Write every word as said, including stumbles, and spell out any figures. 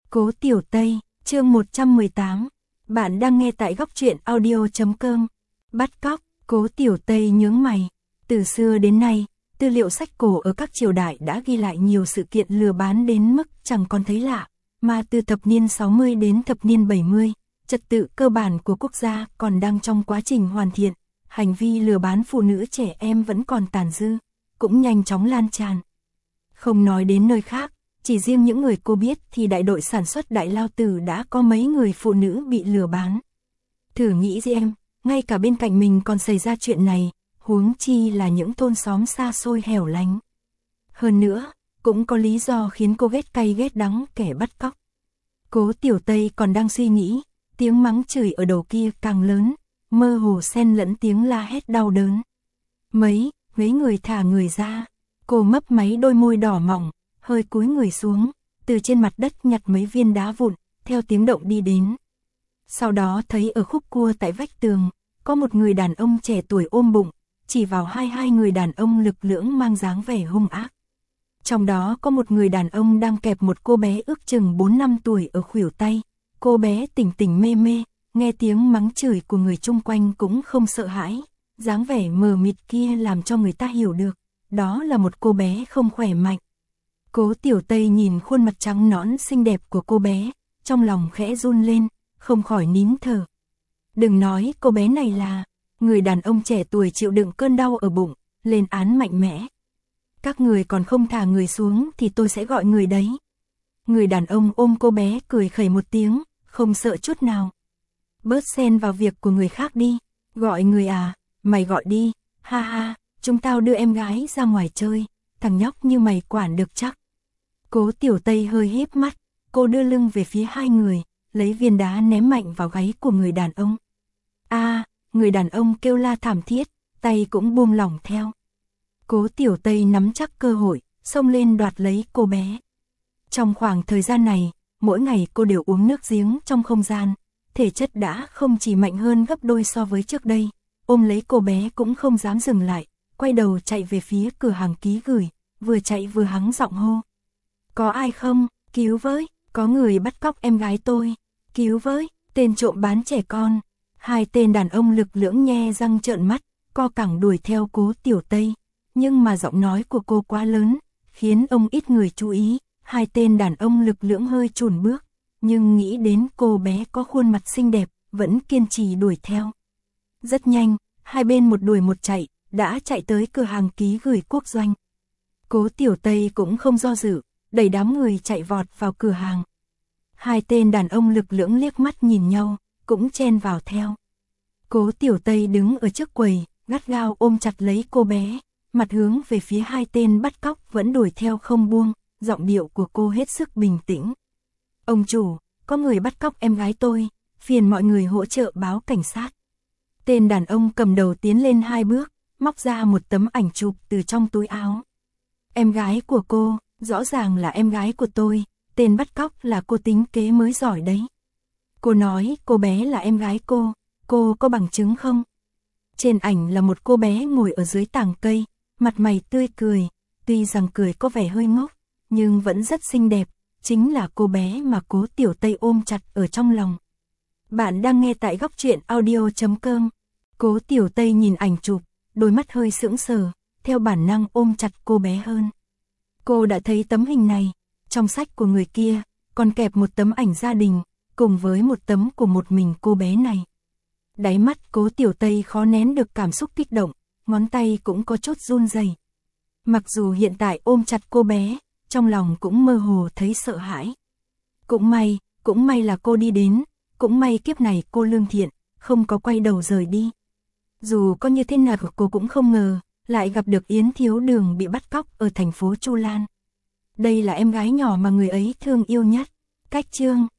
Cố Tiểu Tây, chương một trăm mười tám. Bạn đang nghe tại góc truyện audio chấm com. Bắt cóc, Cố Tiểu Tây nhướng mày. Từ xưa đến nay, tư liệu sách cổ ở các triều đại đã ghi lại nhiều sự kiện lừa bán đến mức chẳng còn thấy lạ, mà từ thập niên sáu mươi đến thập niên bảy mươi, trật tự cơ bản của quốc gia còn đang trong quá trình hoàn thiện, hành vi lừa bán phụ nữ trẻ em vẫn còn tàn dư, cũng nhanh chóng lan tràn. Không nói đến nơi khác, chỉ riêng những người cô biết thì đại đội sản xuất Đại Lao Tử đã có mấy người phụ nữ bị lừa bán. Thử nghĩ gì em, ngay cả bên cạnh mình còn xảy ra chuyện này, huống chi là những thôn xóm xa xôi hẻo lánh. Hơn nữa, cũng có lý do khiến cô ghét cay ghét đắng kẻ bắt cóc. Cố Tiểu Tây còn đang suy nghĩ, tiếng mắng chửi ở đầu kia càng lớn, mơ hồ xen lẫn tiếng la hét đau đớn. Mấy, mấy người thả người ra, cô mấp máy đôi môi đỏ mỏng, hơi cúi người xuống, từ trên mặt đất nhặt mấy viên đá vụn, theo tiếng động đi đến. Sau đó thấy ở khúc cua tại vách tường, có một người đàn ông trẻ tuổi ôm bụng, chỉ vào hai hai người đàn ông lực lưỡng mang dáng vẻ hung ác. Trong đó có một người đàn ông đang kẹp một cô bé ước chừng bốn năm tuổi ở khuỷu tay, cô bé tỉnh tỉnh mê mê, nghe tiếng mắng chửi của người chung quanh cũng không sợ hãi, dáng vẻ mờ mịt kia làm cho người ta hiểu được, đó là một cô bé không khỏe mạnh. Cố Tiểu Tây nhìn khuôn mặt trắng nõn xinh đẹp của cô bé, trong lòng khẽ run lên, không khỏi nín thở. Đừng nói cô bé này là, người đàn ông trẻ tuổi chịu đựng cơn đau ở bụng, lên án mạnh mẽ. Các người còn không thả người xuống thì tôi sẽ gọi người đấy. Người đàn ông ôm cô bé cười khẩy một tiếng, không sợ chút nào. Bớt xen vào việc của người khác đi, gọi người à, mày gọi đi, ha ha, chúng tao đưa em gái ra ngoài chơi, thằng nhóc như mày quản được chắc. Cố Tiểu Tây hơi híp mắt, cô đưa lưng về phía hai người, lấy viên đá ném mạnh vào gáy của người đàn ông. A, à, người đàn ông kêu la thảm thiết, tay cũng buông lỏng theo. Cố Tiểu Tây nắm chắc cơ hội, xông lên đoạt lấy cô bé. Trong khoảng thời gian này, mỗi ngày cô đều uống nước giếng trong không gian, thể chất đã không chỉ mạnh hơn gấp đôi so với trước đây, ôm lấy cô bé cũng không dám dừng lại, quay đầu chạy về phía cửa hàng ký gửi, vừa chạy vừa hắng giọng hô. Có ai không, cứu với, có người bắt cóc em gái tôi, cứu với, tên trộm bán trẻ con. Hai tên đàn ông lực lưỡng nhe răng trợn mắt, co cẳng đuổi theo Cố Tiểu Tây, nhưng mà giọng nói của cô quá lớn, khiến ông ít người chú ý, hai tên đàn ông lực lưỡng hơi chùn bước, nhưng nghĩ đến cô bé có khuôn mặt xinh đẹp, vẫn kiên trì đuổi theo. Rất nhanh, hai bên một đuổi một chạy, đã chạy tới cửa hàng ký gửi Quốc Doanh. Cố Tiểu Tây cũng không do dự, đẩy đám người chạy vọt vào cửa hàng. Hai tên đàn ông lực lưỡng liếc mắt nhìn nhau, cũng chen vào theo. Cố Tiểu Tây đứng ở trước quầy, gắt gao ôm chặt lấy cô bé, mặt hướng về phía hai tên bắt cóc vẫn đuổi theo không buông, giọng điệu của cô hết sức bình tĩnh. Ông chủ, có người bắt cóc em gái tôi, phiền mọi người hỗ trợ báo cảnh sát. Tên đàn ông cầm đầu tiến lên hai bước, móc ra một tấm ảnh chụp từ trong túi áo. Em gái của cô, rõ ràng là em gái của tôi, tên bắt cóc là cô tính kế mới giỏi đấy. Cô nói cô bé là em gái cô, cô có bằng chứng không? Trên ảnh là một cô bé ngồi ở dưới tàng cây, mặt mày tươi cười, tuy rằng cười có vẻ hơi ngốc, nhưng vẫn rất xinh đẹp, chính là cô bé mà Cố Tiểu Tây ôm chặt ở trong lòng. Bạn đang nghe tại góc truyện audio chấm com. Cố Tiểu Tây nhìn ảnh chụp, đôi mắt hơi sững sờ, theo bản năng ôm chặt cô bé hơn. Cô đã thấy tấm hình này, trong sách của người kia, còn kẹp một tấm ảnh gia đình, cùng với một tấm của một mình cô bé này. Đáy mắt Cố Tiểu Tây khó nén được cảm xúc kích động, ngón tay cũng có chút run rẩy. Mặc dù hiện tại ôm chặt cô bé, trong lòng cũng mơ hồ thấy sợ hãi. Cũng may, cũng may là cô đi đến, cũng may kiếp này cô lương thiện, không có quay đầu rời đi. Dù có như thế nào cô cũng không ngờ, lại gặp được Yến Thiếu Đường bị bắt cóc ở thành phố Chu Lan. Đây là em gái nhỏ mà người ấy thương yêu nhất. Cách chương